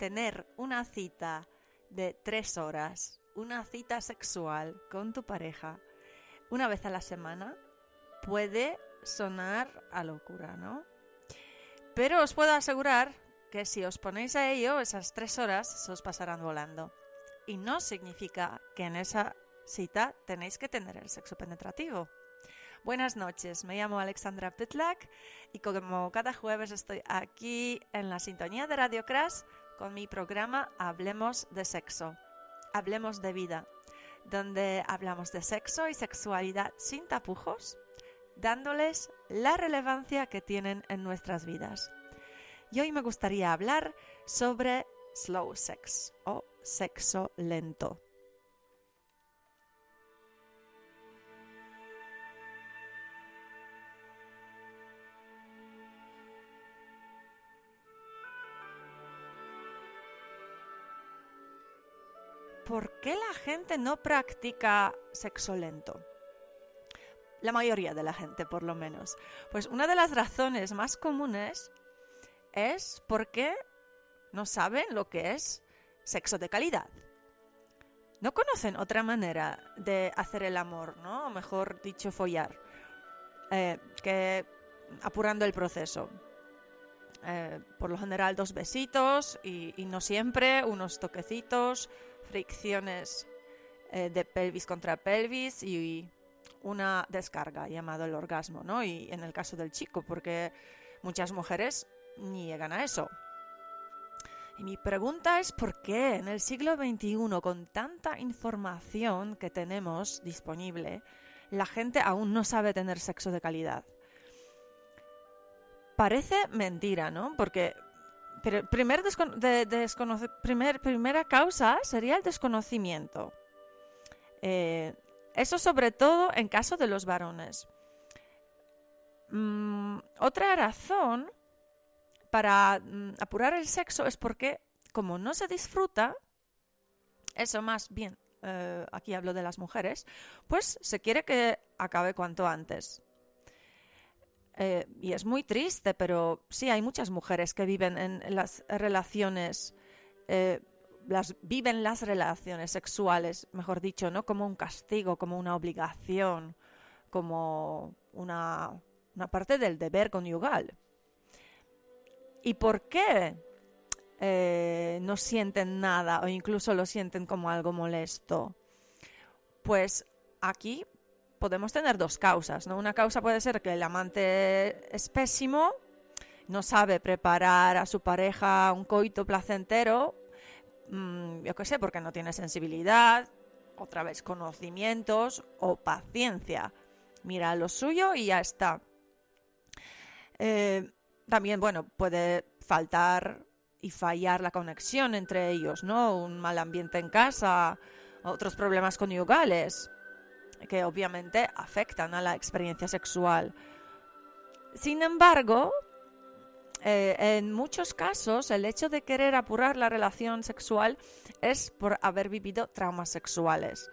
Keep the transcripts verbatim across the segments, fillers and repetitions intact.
tener una cita de tres horas, una cita sexual con tu pareja, una vez a la semana, puede sonar a locura, ¿no? Pero os puedo asegurar que si os ponéis a ello, esas tres horas se os pasarán volando. Y no significa que en esa cita tenéis que tener el sexo penetrativo. Buenas noches, me llamo Alexandra Pitlak y como cada jueves estoy aquí en la sintonía de Radio Crash con mi programa Hablemos de Sexo, Hablemos de Vida, donde hablamos de sexo y sexualidad sin tapujos, dándoles la relevancia que tienen en nuestras vidas. Y hoy me gustaría hablar sobre slow sex o sexo lento. ¿Por qué la gente no practica sexo lento? La mayoría de la gente, por lo menos. Pues una de las razones más comunes es porque no saben lo que es sexo de calidad. No conocen otra manera de hacer el amor, ¿no? O mejor dicho, follar, eh, que apurando el proceso. Eh, por lo general, dos besitos y, y no siempre, unos toquecitos, fricciones eh, de pelvis contra pelvis y una descarga llamado el orgasmo, ¿no? Y en el caso del chico, porque muchas mujeres ni llegan a eso. Y mi pregunta es ¿por qué en el siglo veintiuno, con tanta información que tenemos disponible, la gente aún no sabe tener sexo de calidad? Parece mentira, ¿no? Porque pero primer descono- de, de desconoce- primer, primera causa sería el desconocimiento. Eh, eso sobre todo en caso de los varones. Mm, otra razón para mm, apurar el sexo es porque, como no se disfruta, eso más bien, eh, aquí hablo de las mujeres, pues se quiere que acabe cuanto antes. Eh, y es muy triste, pero sí, hay muchas mujeres que viven en, en las relaciones, eh, las, viven las relaciones sexuales, mejor dicho, ¿no? Como un castigo, como una obligación, como una, una parte del deber conyugal. ¿Y por qué eh, no sienten nada o incluso lo sienten como algo molesto? Pues aquí podemos tener dos causas, ¿no? Una causa puede ser que el amante es pésimo, no sabe preparar a su pareja un coito placentero, mmm, yo qué sé, porque no tiene sensibilidad, otra vez conocimientos o paciencia. Mira lo suyo y ya está. Eh, también, bueno, puede faltar y fallar la conexión entre ellos, ¿no? Un mal ambiente en casa, otros problemas conyugales que obviamente afectan a la experiencia sexual. Sin embargo, eh, en muchos casos el hecho de querer apurar la relación sexual es por haber vivido traumas sexuales.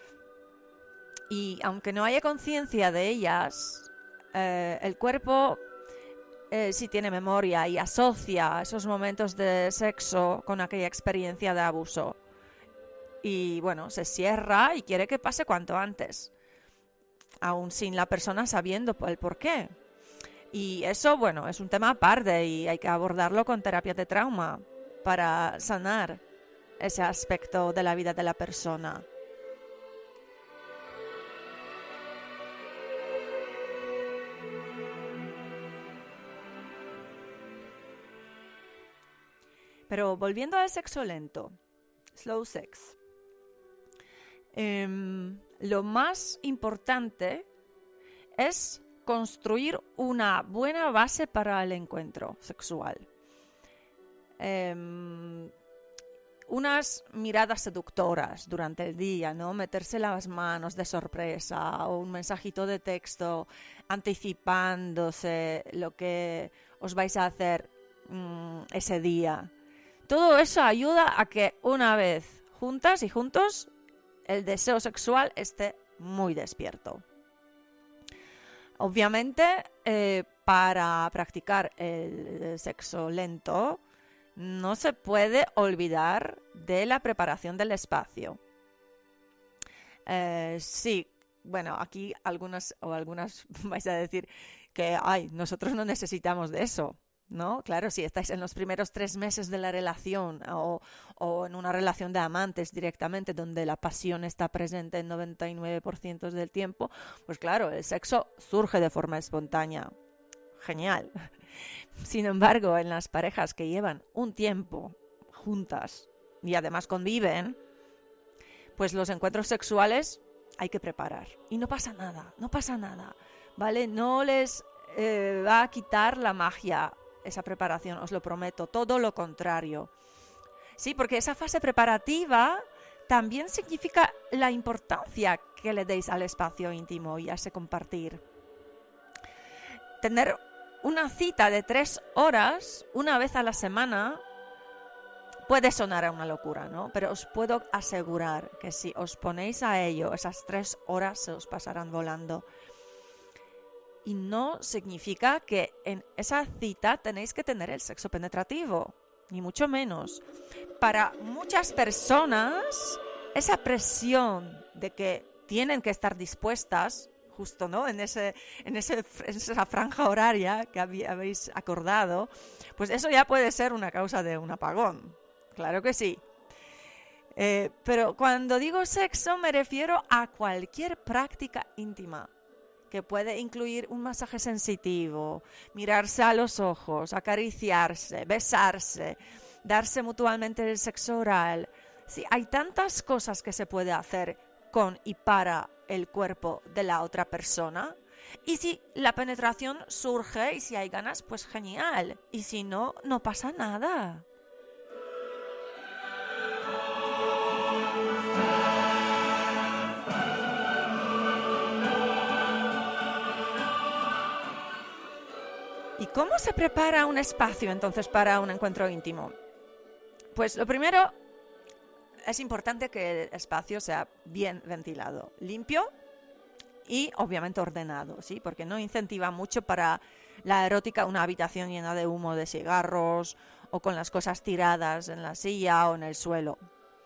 Y aunque no haya conciencia de ellas, eh, el cuerpo eh, sí tiene memoria y asocia esos momentos de sexo con aquella experiencia de abuso. Y bueno, se cierra y quiere que pase cuanto antes, aún sin la persona sabiendo el por qué. Y eso, bueno, es un tema aparte y hay que abordarlo con terapia de trauma para sanar ese aspecto de la vida de la persona. Pero volviendo al sexo lento, slow sex. Eh, lo más importante es construir una buena base para el encuentro sexual. Eh, unas miradas seductoras durante el día, ¿no? Meterse las manos de sorpresa o un mensajito de texto anticipándose lo que os vais a hacer mmm, ese día. Todo eso ayuda a que una vez juntas y juntos el deseo sexual esté muy despierto. Obviamente, eh, para practicar el sexo lento no se puede olvidar de la preparación del espacio. Eh, sí, bueno, aquí algunas o algunas vais a decir que, ay, nosotros no necesitamos de eso, ¿no? Claro, si estáis en los primeros tres meses de la relación o, o en una relación de amantes directamente donde la pasión está presente en noventa y nueve por ciento del tiempo, pues claro, el sexo surge de forma espontánea. Genial. Sin embargo, en las parejas que llevan un tiempo juntas y además conviven, pues los encuentros sexuales hay que preparar. Y no pasa nada, no pasa nada, ¿vale? No les eh, va a quitar la magia esa preparación, os lo prometo, todo lo contrario. Sí, porque esa fase preparativa también significa la importancia que le deis al espacio íntimo y a ese compartir. Tener una cita de tres horas una vez a la semana puede sonar a una locura, ¿no? Pero os puedo asegurar que si os ponéis a ello, esas tres horas se os pasarán volando. Y no significa que en esa cita tenéis que tener el sexo penetrativo, ni mucho menos. Para muchas personas, esa presión de que tienen que estar dispuestas, justo, ¿no? En, ese, en, ese, en esa franja horaria que habéis acordado, pues eso ya puede ser una causa de un apagón. Claro que sí. Eh, pero cuando digo sexo me refiero a cualquier práctica íntima que puede incluir un masaje sensitivo, mirarse a los ojos, acariciarse, besarse, darse mutuamente el sexo oral. Sí, hay tantas cosas que se puede hacer con y para el cuerpo de la otra persona. Y si la penetración surge y si hay ganas, pues genial. Y si no, no pasa nada. ¿Y cómo se prepara un espacio entonces para un encuentro íntimo? Pues lo primero, es importante que el espacio sea bien ventilado, limpio y obviamente ordenado, ¿sí? Porque no incentiva mucho para la erótica una habitación llena de humo de cigarros o con las cosas tiradas en la silla o en el suelo.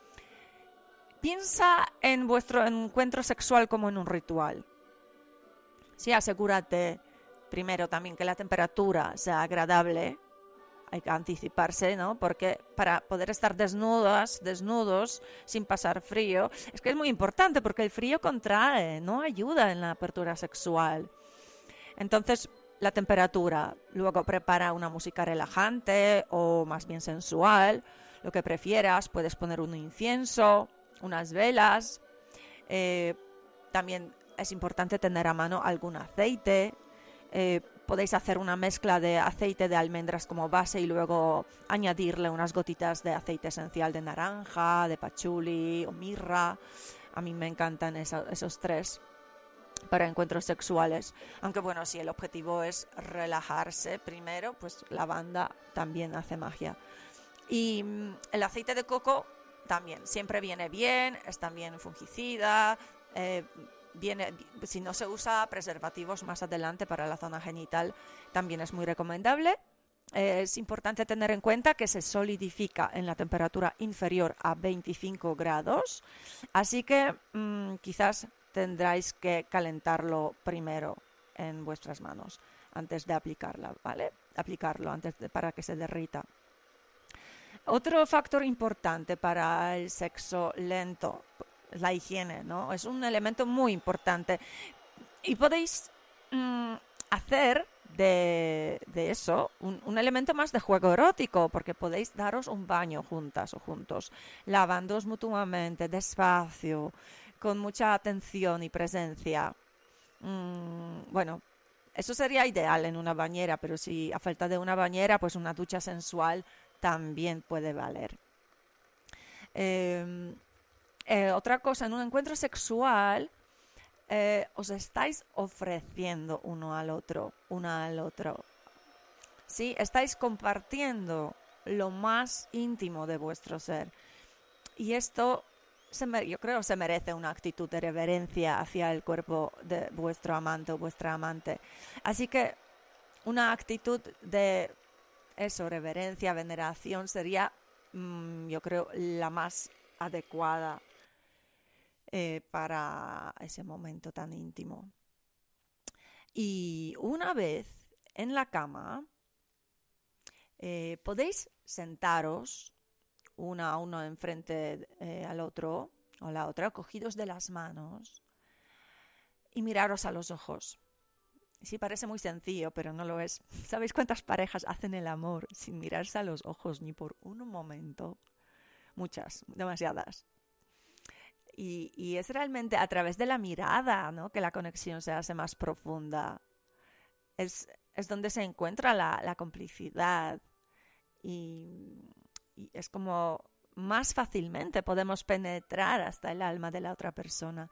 Piensa en vuestro encuentro sexual como en un ritual. Sí, asegúrate primero también que la temperatura sea agradable. Hay que anticiparse, ¿no? Porque para poder estar desnudas, desnudos, sin pasar frío, es que es muy importante porque el frío contrae, no ayuda en la apertura sexual. Entonces, la temperatura. Luego prepara una música relajante o más bien sensual, lo que prefieras. Puedes poner un incienso, unas velas. Eh, también es importante tener a mano algún aceite. Eh, podéis hacer una mezcla de aceite de almendras como base y luego añadirle unas gotitas de aceite esencial de naranja, de pachuli o mirra. A mí me encantan eso, esos tres para encuentros sexuales. Aunque bueno, si el objetivo es relajarse primero, pues lavanda también hace magia. Y mmm, el aceite de coco también siempre viene bien, es también fungicida. Eh, Viene, si no se usa preservativos más adelante para la zona genital, también es muy recomendable. Eh, es importante tener en cuenta que se solidifica en la temperatura inferior a veinticinco grados, así que mmm, quizás tendráis que calentarlo primero en vuestras manos antes de aplicarla, ¿vale? Aplicarlo antes de, para que se derrita. Otro factor importante para el sexo lento, la higiene, ¿no? Es un elemento muy importante y podéis mmm, hacer de, de eso un, un elemento más de juego erótico, porque podéis daros un baño juntas o juntos, lavándoos mutuamente, despacio, con mucha atención y presencia. Mm, bueno, eso sería ideal en una bañera, pero si a falta de una bañera, pues una ducha sensual también puede valer. Eh, Eh, otra cosa, en un encuentro sexual eh, os estáis ofreciendo uno al otro, una al otro. ¿Sí? Estáis compartiendo lo más íntimo de vuestro ser. Y esto, se me, yo creo, se merece una actitud de reverencia hacia el cuerpo de vuestro amante o vuestra amante. Así que una actitud de eso, reverencia, veneración, sería, mmm, yo creo, la más adecuada eh, para ese momento tan íntimo. Y una vez en la cama, eh, podéis sentaros uno a uno enfrente eh, al otro o la otra, cogidos de las manos y miraros a los ojos. Sí, parece muy sencillo, pero no lo es. ¿Sabéis cuántas parejas hacen el amor sin mirarse a los ojos ni por un momento? Muchas, demasiadas. Y, y es realmente a través de la mirada, ¿no?, que la conexión se hace más profunda. Es, es donde se encuentra la, la complicidad y, y es como más fácilmente podemos penetrar hasta el alma de la otra persona.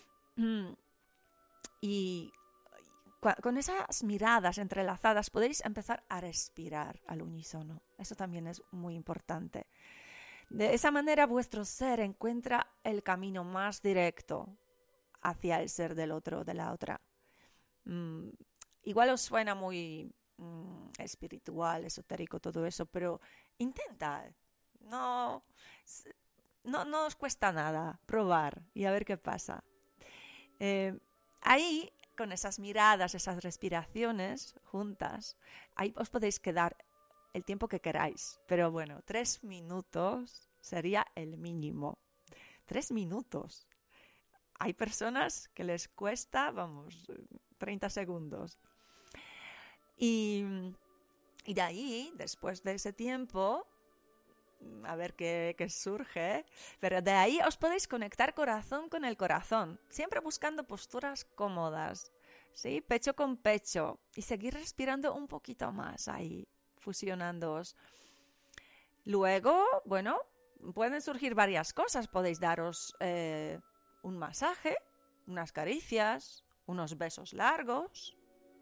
Y con esas miradas entrelazadas podéis empezar a respirar al unísono. Eso también es muy importante. De esa manera vuestro ser encuentra el camino más directo hacia el ser del otro o de la otra. Mm, igual os suena muy mm, espiritual, esotérico, todo eso, pero intentad. No, no, no os cuesta nada probar y a ver qué pasa. Eh, ahí, con esas miradas, esas respiraciones juntas, ahí os podéis quedar el tiempo que queráis. Pero bueno, tres minutos sería el mínimo. Tres minutos. Hay personas que les cuesta, vamos, treinta segundos. Y, y de ahí, después de ese tiempo, a ver qué, qué surge, pero de ahí os podéis conectar corazón con el corazón, siempre buscando posturas cómodas, ¿sí? Pecho con pecho, y seguir respirando un poquito más ahí, fusionándoos. Luego, bueno, pueden surgir varias cosas. Podéis daros eh, un masaje, unas caricias, unos besos largos.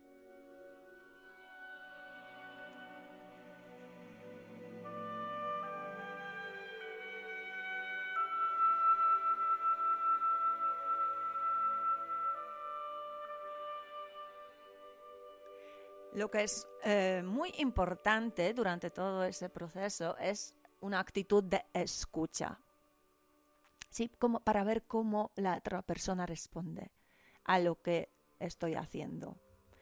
Lo que es eh, muy importante durante todo ese proceso es una actitud de escucha, ¿sí? Como para ver cómo la otra persona responde a lo que estoy haciendo.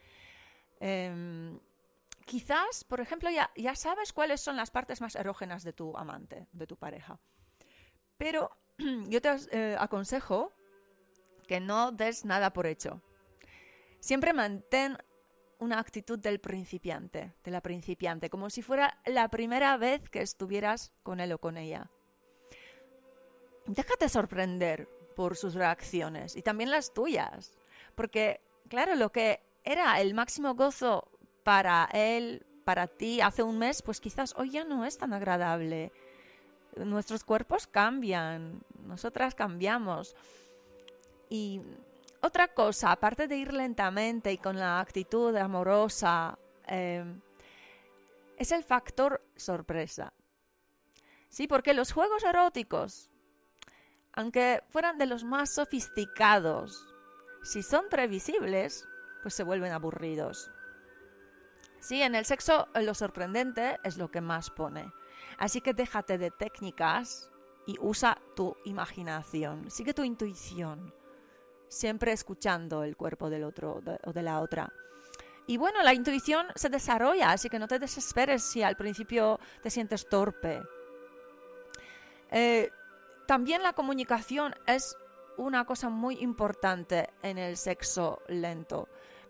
Eh, quizás, por ejemplo, ya, ya sabes cuáles son las partes más erógenas de tu amante, de tu pareja. Pero yo te eh, aconsejo que no des nada por hecho. Siempre mantén una actitud del principiante, de la principiante, como si fuera la primera vez que estuvieras con él o con ella. Déjate sorprender por sus reacciones y también las tuyas, porque, claro, lo que era el máximo gozo para él, para ti, hace un mes, pues quizás hoy ya no es tan agradable. Nuestros cuerpos cambian, nosotras cambiamos. Y otra cosa, aparte de ir lentamente y con la actitud amorosa, eh, es el factor sorpresa. Sí, porque los juegos eróticos, aunque fueran de los más sofisticados, si son previsibles, pues se vuelven aburridos. Sí, en el sexo lo sorprendente es lo que más pone. Así que déjate de técnicas y usa tu imaginación, sigue tu intuición. Siempre escuchando el cuerpo del otro de, o de la otra. Y bueno, la intuición se desarrolla, así que no te desesperes si al principio te sientes torpe. Eh, también la comunicación es una cosa muy importante en el sexo lento.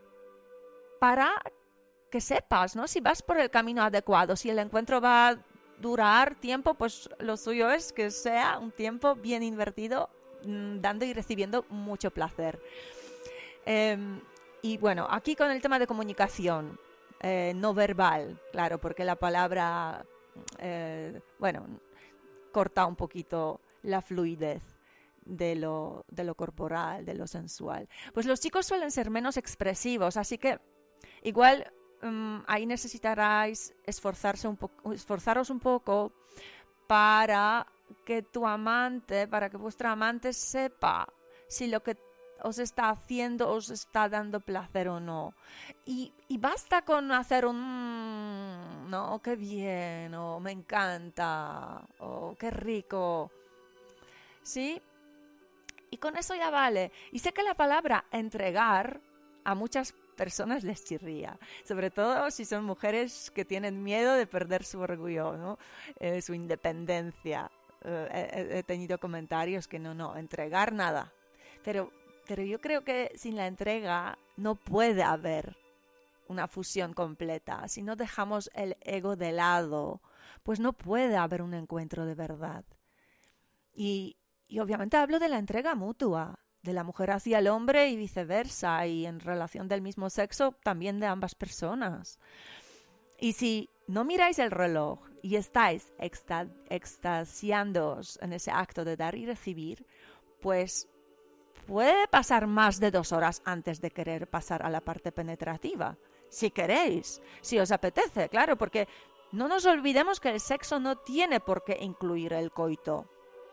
Para que sepas, ¿no?, si vas por el camino adecuado, si el encuentro va a durar tiempo, pues lo suyo es que sea un tiempo bien invertido, dando y recibiendo mucho placer. Eh, y bueno, aquí con el tema de comunicación eh, no verbal, claro, porque la palabra, eh, bueno, corta un poquito la fluidez de lo, de lo corporal, de lo sensual. Pues los chicos suelen ser menos expresivos, así que igual um, ahí necesitaráis esforzarse un po- esforzaros un poco para que tu amante, para que vuestra amante sepa si lo que os está haciendo os está dando placer o no. Y, y basta con hacer un no, qué bien, o me encanta, o qué rico. ¿Sí? Y con eso ya vale. Y sé que la palabra entregar a muchas personas les chirría, sobre todo si son mujeres que tienen miedo de perder su orgullo, ¿no? Eh, su independencia. Eh, he, he tenido comentarios que no, no, entregar nada. Pero, pero yo creo que sin la entrega no puede haber una fusión completa. Si no dejamos el ego de lado, pues no puede haber un encuentro de verdad. Y, y obviamente hablo de la entrega mutua, de la mujer hacia el hombre y viceversa, y en relación del mismo sexo también de ambas personas. Y si no miráis el reloj y estáis exta- extasiándoos en ese acto de dar y recibir, pues puede pasar más de dos horas antes de querer pasar a la parte penetrativa. Si queréis, si os apetece, claro, porque no nos olvidemos que el sexo no tiene por qué incluir el coito.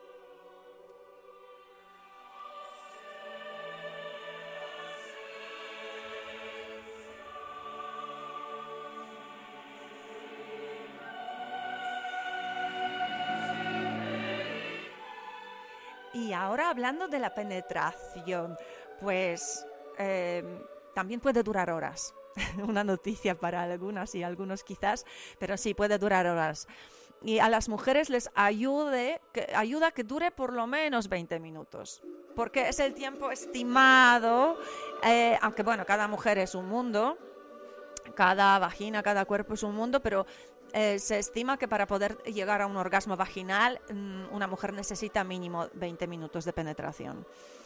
Y ahora hablando de la penetración, pues eh, también puede durar horas. Una noticia para algunas y algunos quizás, pero sí puede durar horas. Y a las mujeres les ayude, que, ayuda que dure por lo menos veinte minutos, porque es el tiempo estimado, eh, aunque bueno, cada mujer es un mundo, cada vagina, cada cuerpo es un mundo, pero eh, se estima que para poder llegar a un orgasmo vaginal, una mujer necesita mínimo veinte minutos de penetración.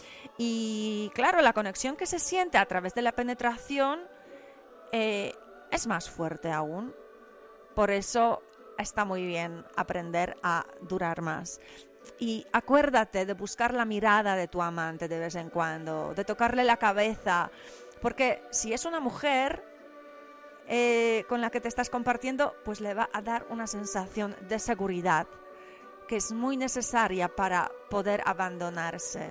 Y claro, la conexión que se siente a través de la penetración eh, es más fuerte aún. Por eso está muy bien aprender a durar más. Y acuérdate de buscar la mirada de tu amante de vez en cuando, de tocarle la cabeza, porque si es una mujer eh, con la que te estás compartiendo, pues le va a dar una sensación de seguridad que es muy necesaria para poder abandonarse.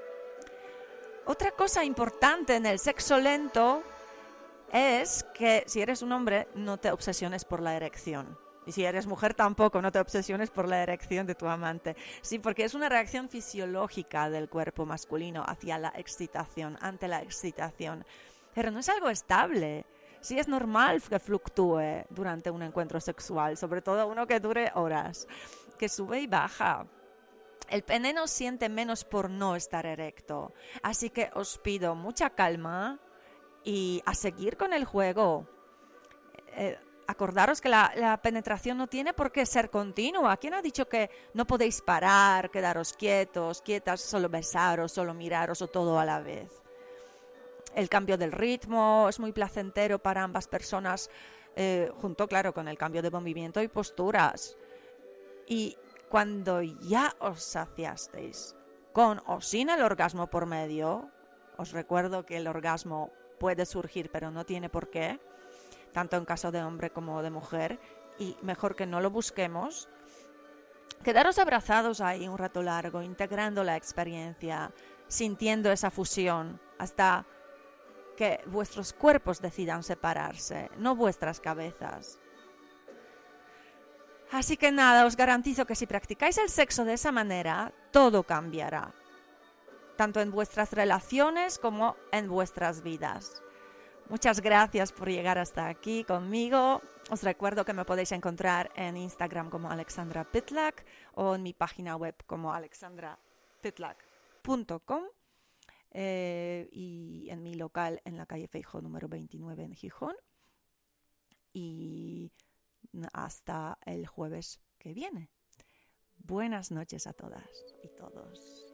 Otra cosa importante en el sexo lento es que si eres un hombre no te obsesiones por la erección. Y si eres mujer tampoco, no te obsesiones por la erección de tu amante. Sí, porque es una reacción fisiológica del cuerpo masculino hacia la excitación, ante la excitación. Pero no es algo estable. Sí es normal que fluctúe durante un encuentro sexual, sobre todo uno que dure horas, que sube y baja. El pene no siente menos por no estar erecto. Así que os pido mucha calma y a seguir con el juego. Eh, acordaros que la, la penetración no tiene por qué ser continua. ¿Quién ha dicho que no podéis parar, quedaros quietos, quietas, solo besaros, solo miraros o todo a la vez? El cambio del ritmo es muy placentero para ambas personas, eh, junto, claro, con el cambio de movimiento y posturas. Y cuando ya os saciasteis, con o sin el orgasmo por medio, os recuerdo que el orgasmo puede surgir, pero no tiene por qué, tanto en caso de hombre como de mujer, y mejor que no lo busquemos. Quedaros abrazados ahí un rato largo, integrando la experiencia, sintiendo esa fusión, hasta que vuestros cuerpos decidan separarse, no vuestras cabezas. Así que nada, os garantizo que si practicáis el sexo de esa manera, todo cambiará, tanto en vuestras relaciones como en vuestras vidas. Muchas gracias por llegar hasta aquí conmigo. Os recuerdo que me podéis encontrar en Instagram como Alexandra Pitlak o en mi página web como alexandra pitlak punto com eh, y en mi local en la calle Feijóo número veintinueve en Gijón. Y hasta el jueves que viene. Buenas noches a todas y todos.